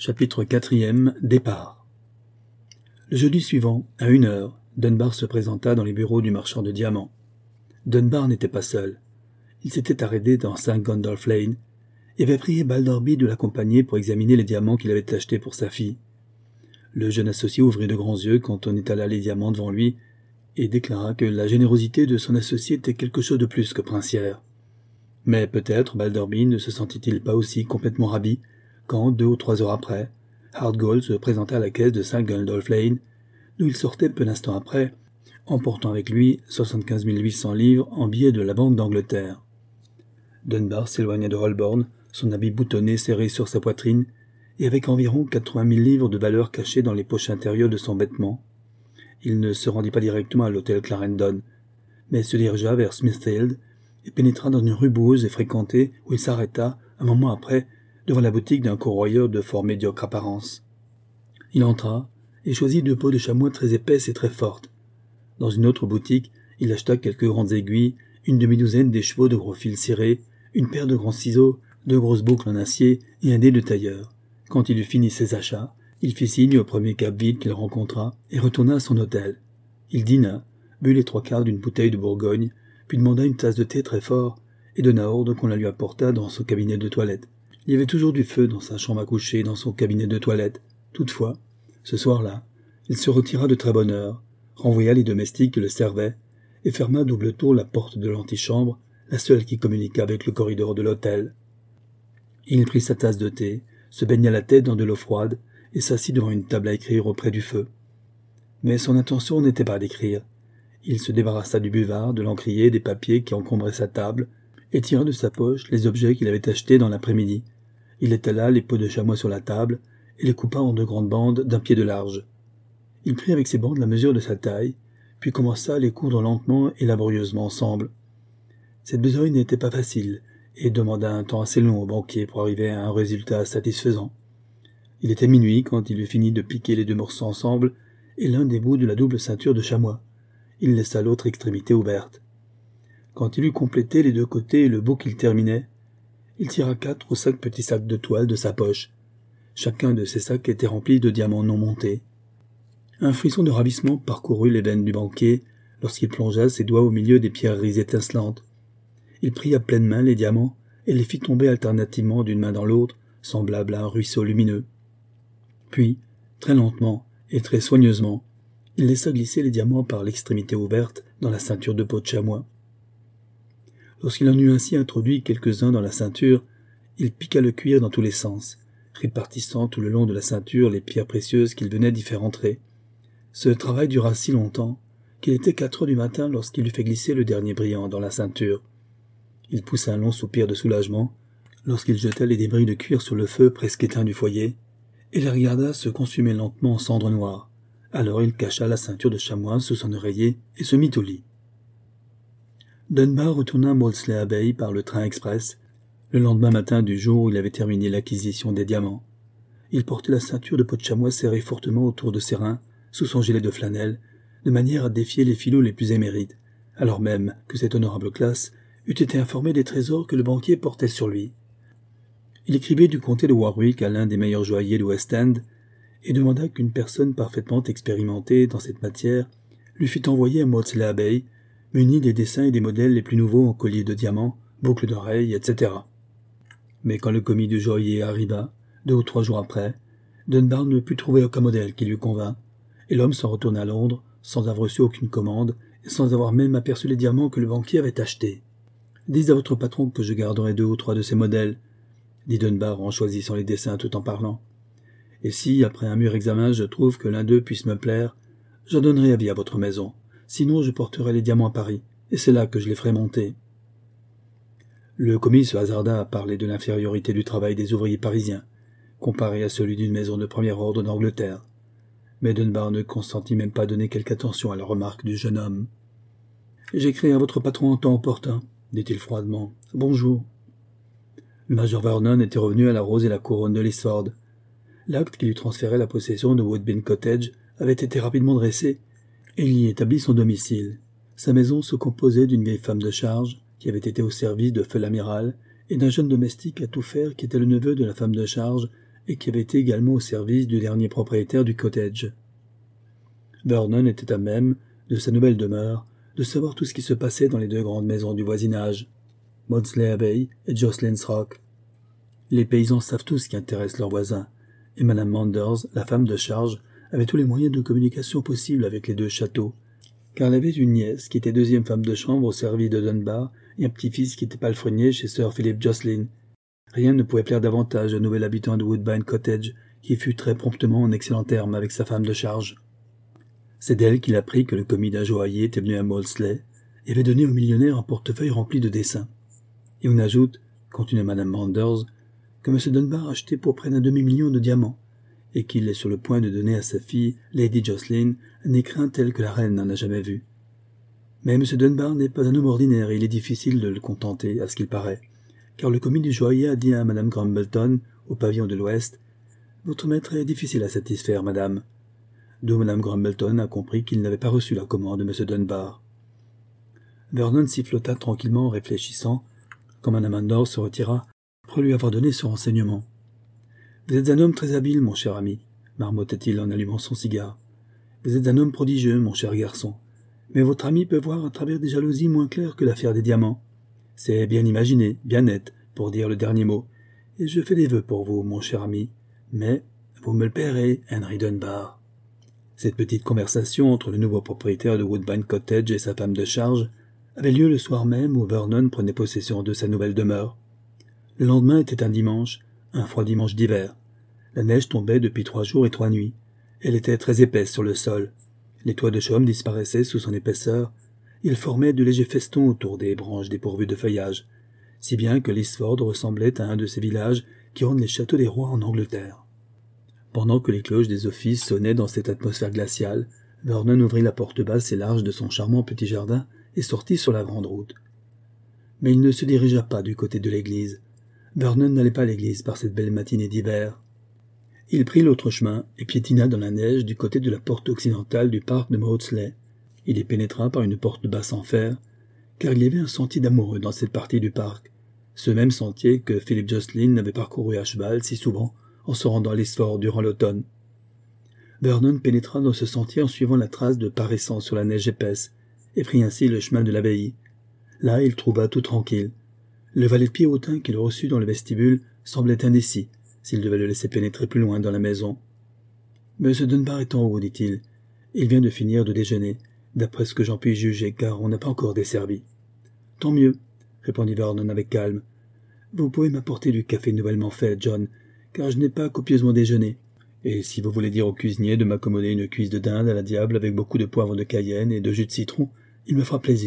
Chapitre 4e. Départ. Le jeudi suivant, à 1h, Dunbar se présenta dans les bureaux du marchand de diamants. Dunbar n'était pas seul. Il s'était arrêté dans 5 Gandalf Lane et avait prié Balderby de l'accompagner pour examiner les diamants qu'il avait achetés pour sa fille. Le jeune associé ouvrit de grands yeux quand on étala les diamants devant lui et déclara que la générosité de son associé était quelque chose de plus que princière. Mais peut-être Balderby ne se sentit-il pas aussi complètement ravi quand, 2 ou 3 heures après, Hardgold se présenta à la caisse de 5 Gandalf Lane, d'où il sortait peu d'instants après, emportant avec lui 75 800 livres en billets de la Banque d'Angleterre. Dunbar s'éloigna de Holborn, son habit boutonné serré sur sa poitrine, et avec environ 80 000 livres de valeur cachées dans les poches intérieures de son vêtement. Il ne se rendit pas directement à l'hôtel Clarendon, mais se dirigea vers Smithfield et pénétra dans une rue boueuse et fréquentée où il s'arrêta, un moment après, devant la boutique d'un corroyeur de fort médiocre apparence. Il entra et choisit 2 peaux de chamois très épaisses et très fortes. Dans une autre boutique, il acheta quelques grandes aiguilles, une demi-douzaine d'écheveaux de gros fils cirés, une paire de grands ciseaux, 2 grosses boucles en acier et un dé de tailleur. Quand il eut fini ses achats, il fit signe au premier cab vide qu'il rencontra et retourna à son hôtel. Il dîna, but les 3/4 d'une bouteille de Bourgogne, puis demanda une tasse de thé très fort et donna ordre qu'on la lui apportât dans son cabinet de toilette. Il y avait toujours du feu dans sa chambre à coucher et dans son cabinet de toilette. Toutefois, ce soir-là, il se retira de très bonne heure, renvoya les domestiques qui le servaient, et ferma à double tour la porte de l'antichambre, la seule qui communiquait avec le corridor de l'hôtel. Il prit sa tasse de thé, se baigna la tête dans de l'eau froide, et s'assit devant une table à écrire auprès du feu. Mais son intention n'était pas d'écrire. Il se débarrassa du buvard, de l'encrier, des papiers qui encombraient sa table, et tira de sa poche les objets qu'il avait achetés dans l'après-midi. Il étala les peaux de chamois sur la table et les coupa en 2 grandes bandes d'1 pied de large. Il prit avec ces bandes la mesure de sa taille, puis commença à les coudre lentement et laborieusement ensemble. Cette besogne n'était pas facile et demanda un temps assez long au banquier pour arriver à un résultat satisfaisant. Il était minuit quand il eut fini de piquer les 2 morceaux ensemble et l'un des bouts de la double ceinture de chamois. Il laissa l'autre extrémité ouverte. Quand il eut complété les 2 côtés et le bout qu'il terminait, il tira 4 ou 5 petits sacs de toile de sa poche. Chacun de ces sacs était rempli de diamants non montés. Un frisson de ravissement parcourut les veines du banquier lorsqu'il plongea ses doigts au milieu des pierreries étincelantes. Il prit à pleine main les diamants et les fit tomber alternativement d'une main dans l'autre, semblables à un ruisseau lumineux. Puis, très lentement et très soigneusement, il laissa glisser les diamants par l'extrémité ouverte dans la ceinture de peau de chamois. Lorsqu'il en eut ainsi introduit quelques-uns dans la ceinture, il piqua le cuir dans tous les sens, répartissant tout le long de la ceinture les pierres précieuses qu'il venait d'y faire entrer. Ce travail dura si longtemps qu'il était 4 heures du matin lorsqu'il eut fait glisser le dernier brillant dans la ceinture. Il poussa un long soupir de soulagement lorsqu'il jeta les débris de cuir sur le feu presque éteint du foyer et les regarda se consumer lentement en cendres noires. Alors il cacha la ceinture de chamois sous son oreiller et se mit au lit. Dunbar retourna à Maudsley Abbey par le train express, le lendemain matin du jour où il avait terminé l'acquisition des diamants. Il portait la ceinture de peau de chamois serrée fortement autour de ses reins, sous son gilet de flanelle, de manière à défier les filous les plus émérites, alors même que cette honorable classe eût été informée des trésors que le banquier portait sur lui. Il écrivait du comté de Warwick à l'un des meilleurs joailliers de West End, et demanda qu'une personne parfaitement expérimentée dans cette matière lui fût envoyée à Maudsley Abbey, muni des dessins et des modèles les plus nouveaux en colliers de diamants, boucles d'oreilles, etc. Mais quand le commis du joaillier arriva, 2 ou 3 jours après, Dunbar ne put trouver aucun modèle qui lui convînt, et l'homme s'en retourna à Londres, sans avoir reçu aucune commande, et sans avoir même aperçu les diamants que le banquier avait achetés. « Dites à votre patron que je garderai 2 ou 3 de ces modèles, » dit Dunbar en choisissant les dessins tout en parlant. « Et si, après un mûr examen, je trouve que l'un d'eux puisse me plaire, j'en donnerai avis à votre maison. Sinon, je porterai les diamants à Paris, et c'est là que je les ferai monter. » Le commis se hasarda à parler de l'infériorité du travail des ouvriers parisiens, comparé à celui d'une maison de premier ordre d'Angleterre. Mais Dunbar ne consentit même pas à donner quelque attention à la remarque du jeune homme. « J'écris à votre patron en temps opportun, » dit-il froidement. « Bonjour. » Le major Vernon était revenu à la rose et la couronne de Lisford. L'acte qui lui transférait la possession de Woodbine Cottage avait été rapidement dressé, et il y établit son domicile. Sa maison se composait d'une vieille femme de charge, qui avait été au service de feu l'amiral, et d'un jeune domestique à tout faire qui était le neveu de la femme de charge, et qui avait été également au service du dernier propriétaire du cottage. Vernon était à même, de sa nouvelle demeure, de savoir tout ce qui se passait dans les deux grandes maisons du voisinage, Maudsley Abbey et Jocelyn's Rock. Les paysans savent tout ce qui intéresse leurs voisins, et Madame Manders, la femme de charge, avait tous les moyens de communication possibles avec les deux châteaux, car elle avait une nièce qui était deuxième femme de chambre au service de Dunbar et un petit-fils qui était palefrenier chez Sir Philip Jocelyn. Rien ne pouvait plaire davantage au nouvel habitant de Woodbine Cottage, qui fut très promptement en excellents termes avec sa femme de charge. C'est d'elle qu'il apprit que le commis d'un joaillier était venu à Maudsley et avait donné au millionnaire un portefeuille rempli de dessins. Et on ajoute, continua Madame Manders, que M. Dunbar a acheté pour près d'un demi-million de diamants, et qu'il est sur le point de donner à sa fille, Lady Jocelyn, un écrin tel que la reine n'en a jamais vu. Mais M. Dunbar n'est pas un homme ordinaire et il est difficile de le contenter, à ce qu'il paraît, car le commis du joaillier a dit à Madame Grumbleton, au pavillon de l'Ouest, « Votre maître est difficile à satisfaire, madame. » D'où Madame Grumbleton a compris qu'il n'avait pas reçu la commande de M. Dunbar. Vernon sifflota tranquillement en réfléchissant, quand Madame Manders se retira, après lui avoir donné ce renseignement. « Vous êtes un homme très habile, mon cher ami, » marmotta-t-il en allumant son cigare. « Vous êtes un homme prodigieux, mon cher garçon. Mais votre ami peut voir à travers des jalousies moins claires que l'affaire des diamants. C'est bien imaginé, bien net, pour dire le dernier mot. Et je fais des vœux pour vous, mon cher ami. Mais vous me le paierez, Henry Dunbar. » Cette petite conversation entre le nouveau propriétaire de Woodbine Cottage et sa femme de charge avait lieu le soir même où Vernon prenait possession de sa nouvelle demeure. Le lendemain était un dimanche, un froid dimanche d'hiver. La neige tombait depuis 3 jours et 3 nuits. Elle était très épaisse sur le sol. Les toits de chaume disparaissaient sous son épaisseur. Ils formaient de légers festons autour des branches dépourvues de feuillage, si bien que Lisford ressemblait à un de ces villages qui ornent les châteaux des rois en Angleterre. Pendant que les cloches des offices sonnaient dans cette atmosphère glaciale, Vernon ouvrit la porte basse et large de son charmant petit jardin et sortit sur la grande route. Mais il ne se dirigea pas du côté de l'église. Vernon n'allait pas à l'église par cette belle matinée d'hiver. Il prit l'autre chemin et piétina dans la neige du côté de la porte occidentale du parc de Maudsley. Il y pénétra par une porte basse en fer, car il y avait un sentier d'amoureux dans cette partie du parc, ce même sentier que Philip Jocelyn avait parcouru à cheval si souvent en se rendant à Lisford durant l'automne. Vernon pénétra dans ce sentier en suivant la trace de pas récents sur la neige épaisse, et prit ainsi le chemin de l'abbaye. Là, il trouva tout tranquille. Le valet de pied hautain qu'il reçut dans le vestibule semblait indécis, s'il devait le laisser pénétrer plus loin dans la maison. « Monsieur Dunbar est en haut, dit-il. Il vient de finir de déjeuner, d'après ce que j'en puis juger, car on n'a pas encore desservi. »« Tant mieux, » répondit Vernon avec calme. « Vous pouvez m'apporter du café nouvellement fait, John, car je n'ai pas copieusement déjeuné. Et si vous voulez dire au cuisinier de m'accommoder une cuisse de dinde à la diable avec beaucoup de poivre de Cayenne et de jus de citron, il me fera plaisir. »«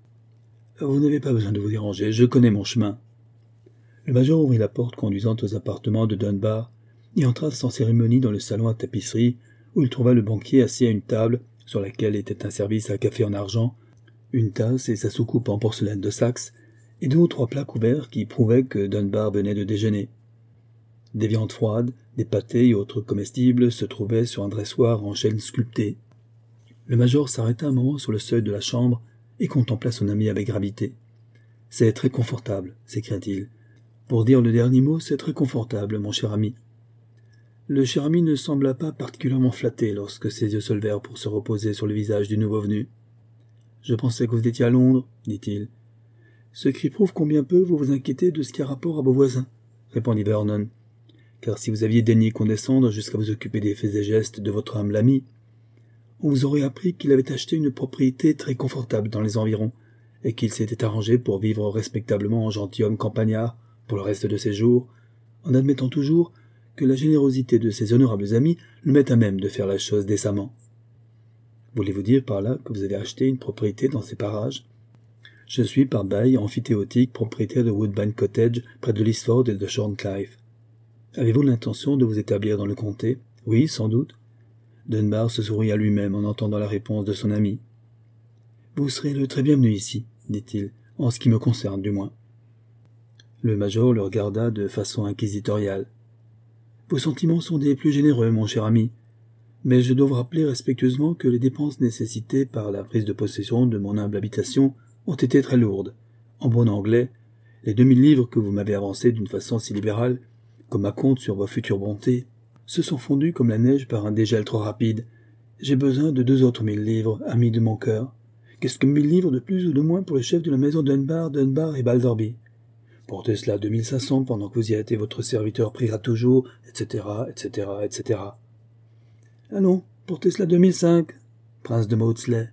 Vous n'avez pas besoin de vous déranger, je connais mon chemin. » Le major ouvrit la porte conduisant aux appartements de Dunbar et entra sans cérémonie dans le salon à tapisserie, où il trouva le banquier assis à une table sur laquelle était un service à café en argent, une tasse et sa soucoupe en porcelaine de Saxe, et 2 ou 3 plats couverts qui prouvaient que Dunbar venait de déjeuner. Des viandes froides, des pâtés et autres comestibles se trouvaient sur un dressoir en chêne sculpté. Le major s'arrêta un moment sur le seuil de la chambre et contempla son ami avec gravité. « C'est très confortable, » s'écria-t-il. « Pour dire le dernier mot, c'est très confortable, mon cher ami. » Le cher ami ne sembla pas particulièrement flatté lorsque ses yeux se levèrent pour se reposer sur le visage du nouveau venu. « Je pensais que vous étiez à Londres, » dit-il. « Ce qui prouve combien peu vous vous inquiétez de ce qui a rapport à vos voisins, » répondit Vernon. « Car si vous aviez daigné condescendre jusqu'à vous occuper des faits et gestes de votre humble ami, on vous aurait appris qu'il avait acheté une propriété très confortable dans les environs, et qu'il s'était arrangé pour vivre respectablement en gentilhomme campagnard pour le reste de ses jours, en admettant toujours que la générosité de ses honorables amis le met à même de faire la chose décemment. Voulez-vous dire par là que vous avez acheté une propriété dans ces parages? Je suis par bail amphithéotique propriétaire de Woodbine Cottage près de Lisford et de Shorncliffe. Avez-vous l'intention de vous établir dans le comté? Oui, sans doute. Dunbar se sourit à lui-même en entendant la réponse de son ami. Vous serez le très bienvenu ici, dit-il, en ce qui me concerne du moins. Le major le regarda de façon inquisitoriale. Vos sentiments sont des plus généreux, mon cher ami, mais je dois vous rappeler respectueusement que les dépenses nécessitées par la prise de possession de mon humble habitation ont été très lourdes. En bon anglais, les 2000 livres que vous m'avez avancées d'une façon si libérale comme ma compte sur vos futures bontés, se sont fondus comme la neige par un dégel trop rapide. J'ai besoin de 2 autres 1000 livres, amis de mon cœur. Qu'est-ce que 1000 livres de plus ou de moins pour le chef de la maison Dunbar et Balderby? Portez cela 2500 pendant que vous y êtes et votre serviteur priera toujours, etc., etc., etc. Allons, portez cela 2005, prince de Maudsley.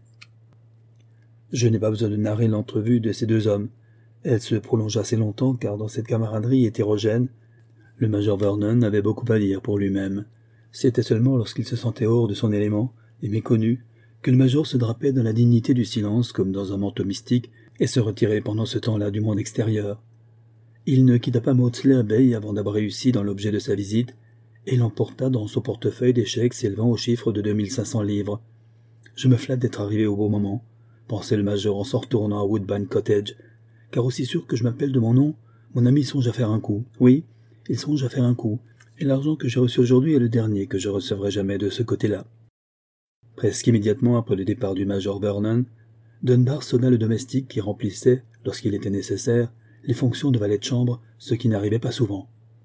Je n'ai pas besoin de narrer l'entrevue de ces 2 hommes. Elle se prolongea assez longtemps car dans cette camaraderie hétérogène, le major Vernon avait beaucoup à dire pour lui-même. C'était seulement lorsqu'il se sentait hors de son élément et méconnu que le major se drapait dans la dignité du silence comme dans un manteau mystique et se retirait pendant ce temps-là du monde extérieur. Il ne quitta pas Maudsley Abbey avant d'avoir réussi dans l'objet de sa visite et l'emporta dans son portefeuille des chèques s'élevant au chiffre de 2500 livres. Je me flatte d'être arrivé au bon moment, pensait le major en s'en retournant à Woodbine Cottage, car aussi sûr que je m'appelle de mon nom, mon ami songe à faire un coup. Oui, il songe à faire un coup, et l'argent que j'ai reçu aujourd'hui est le dernier que je recevrai jamais de ce côté-là. Presque immédiatement après le départ du major Vernon, Dunbar sonna le domestique qui remplissait, lorsqu'il était nécessaire, les fonctions de valet de chambre, ce qui n'arrivait pas souvent.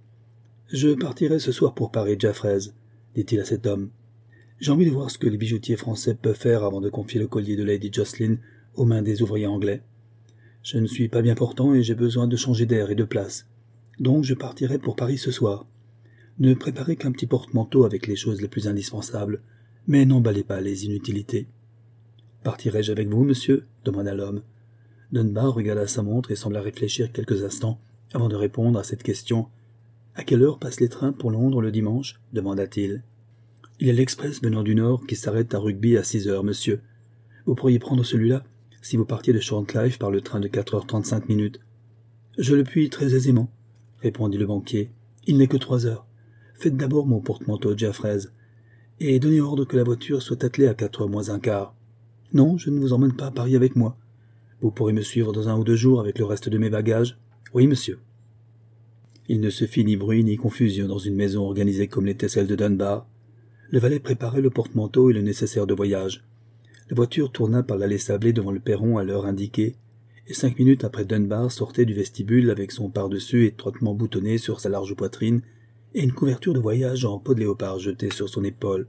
« Je partirai ce soir pour Paris, Jaffrez, dit-il à cet homme. J'ai envie de voir ce que les bijoutiers français peuvent faire avant de confier le collier de Lady Jocelyn aux mains des ouvriers anglais. Je ne suis pas bien portant et j'ai besoin de changer d'air et de place. Donc je partirai pour Paris ce soir. Ne préparez qu'un petit porte-manteau avec les choses les plus indispensables, mais n'emballez pas les inutilités. »« Partirai-je avec vous, monsieur ?» demanda l'homme. Dunbar regarda sa montre et sembla réfléchir quelques instants avant de répondre à cette question. « À quelle heure passent les trains pour Londres le dimanche ?» demanda-t-il. « Il y a l'express venant du Nord qui s'arrête à Rugby à 6 heures, monsieur. Vous pourriez prendre celui-là si vous partiez de Shorncliffe par le train de 4h35. Je le puis très aisément, répondit le banquier. Il n'est que 3 heures. Faites d'abord mon porte-manteau, Jaffrez, et donnez ordre que la voiture soit attelée à 4h moins un quart. Non, je ne vous emmène pas à Paris avec moi. Vous pourrez me suivre dans 1 ou 2 jours avec le reste de mes bagages. Oui, monsieur. » Il ne se fit ni bruit ni confusion dans une maison organisée comme l'était celle de Dunbar. Le valet préparait le porte-manteau et le nécessaire de voyage. La voiture tourna par l'allée sablée devant le perron à l'heure indiquée, et 5 minutes après Dunbar sortait du vestibule avec son pardessus étroitement boutonné sur sa large poitrine et une couverture de voyage en peau de léopard jetée sur son épaule.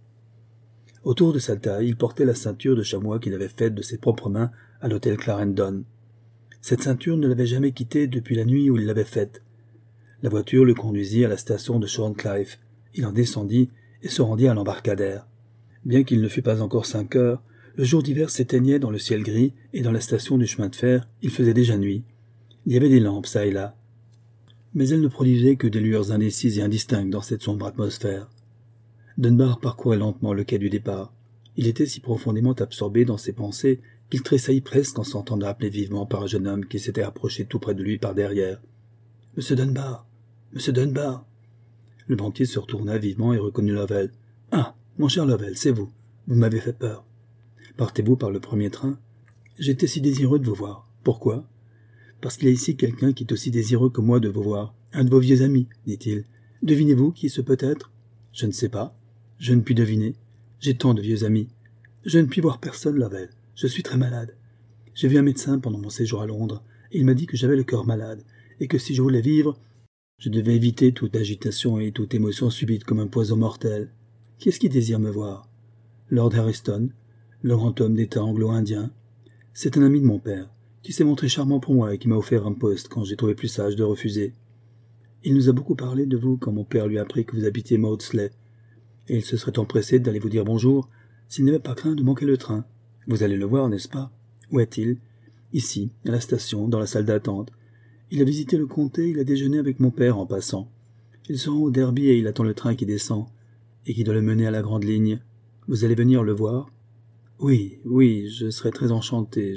Autour de sa taille, il portait la ceinture de chamois qu'il avait faite de ses propres mains à l'hôtel Clarendon. Cette ceinture ne l'avait jamais quitté depuis la nuit où il l'avait faite. La voiture le conduisit à la station de Shorncliffe. Il en descendit et se rendit à l'embarcadère. Bien qu'il ne fût pas encore 5 heures, le jour d'hiver s'éteignait dans le ciel gris et dans la station du chemin de fer, il faisait déjà nuit. Il y avait des lampes çà et là, mais elles ne produisaient que des lueurs indécises et indistinctes dans cette sombre atmosphère. Dunbar parcourait lentement le quai du départ. Il était si profondément absorbé dans ses pensées qu'il tressaillit presque en s'entendant appeler vivement par un jeune homme qui s'était approché tout près de lui par derrière. « Monsieur Dunbar! Monsieur Dunbar !» Le banquier se retourna vivement et reconnut Lovell. « Ah, mon cher Lovell, c'est vous. Vous m'avez fait peur. Partez-vous par le premier train? J'étais si désireux de vous voir. Pourquoi? Parce qu'il y a ici quelqu'un qui est aussi désireux que moi de vous voir. Un de vos vieux amis, dit-il. Devinez-vous qui ce peut être? Je ne sais pas. Je ne puis deviner. J'ai tant de vieux amis. Je ne puis voir personne, Lovell. Je suis très malade. J'ai vu un médecin pendant mon séjour à Londres, et il m'a dit que j'avais le cœur malade, et que si je voulais vivre, je devais éviter toute agitation et toute émotion subite comme un poison mortel. Qui est-ce qui désire me voir? Lord Harriston, le grand homme d'État anglo-indien. C'est un ami de mon père, qui s'est montré charmant pour moi et qui m'a offert un poste quand j'ai trouvé plus sage de refuser. Il nous a beaucoup parlé de vous quand mon père lui a appris que vous habitiez Maudsley, et il se serait empressé d'aller vous dire bonjour s'il n'avait pas craint de manquer le train. Vous allez le voir, n'est-ce pas? Où est-il? Ici, à la station, dans la salle d'attente. Il a visité le comté, il a déjeuné avec mon père en passant. Il se rend au Derby et il attend le train qui descend, et qui doit le mener à la grande ligne. Vous allez venir le voir? Oui, je serai très enchanté,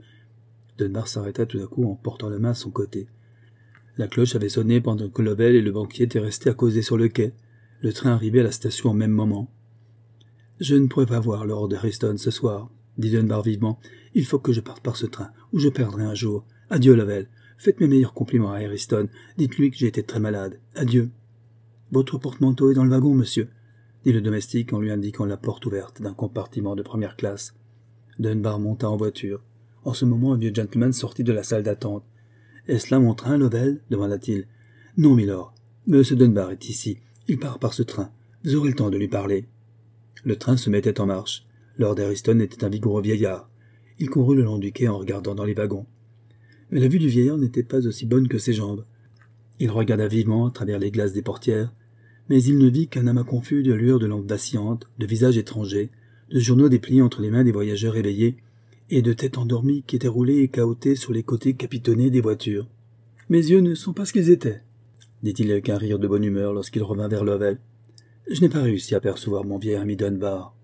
Dunbar s'arrêta tout à coup en portant la main à son côté. La cloche avait sonné pendant que Lovell et le banquier étaient restés à causer sur le quai. Le train arrivait à la station au même moment. « Je ne pourrai pas voir Lord Harriston ce soir, » dit Dunbar vivement. « Il faut que je parte par ce train, ou je perdrai un jour. Adieu, Lovell. Faites mes meilleurs compliments à Harriston. Dites-lui que j'ai été très malade. Adieu. »« Votre porte-manteau est dans le wagon, monsieur, » dit le domestique en lui indiquant la porte ouverte d'un compartiment de première classe. Dunbar monta en voiture. En ce moment, un vieux gentleman sortit de la salle d'attente. « Est-ce là mon train, Lovell ?» demanda-t-il. « Non, milord. Monsieur Dunbar est ici. Il part par ce train. Vous aurez le temps de lui parler. » Le train se mettait en marche. Lord Ariston était un vigoureux vieillard. Il courut le long du quai en regardant dans les wagons. Mais la vue du vieillard n'était pas aussi bonne que ses jambes. Il regarda vivement à travers les glaces des portières, mais il ne vit qu'un amas confus de lueurs de lampes vacillantes, de visages étrangers, de journaux dépliés entre les mains des voyageurs éveillés, et de têtes endormies qui étaient roulées et cahotées sur les côtés capitonnés des voitures. « Mes yeux ne sont pas ce qu'ils étaient, » dit-il avec un rire de bonne humeur lorsqu'il revint vers Lovell. « Je n'ai pas réussi à percevoir mon vieil ami Dunbar.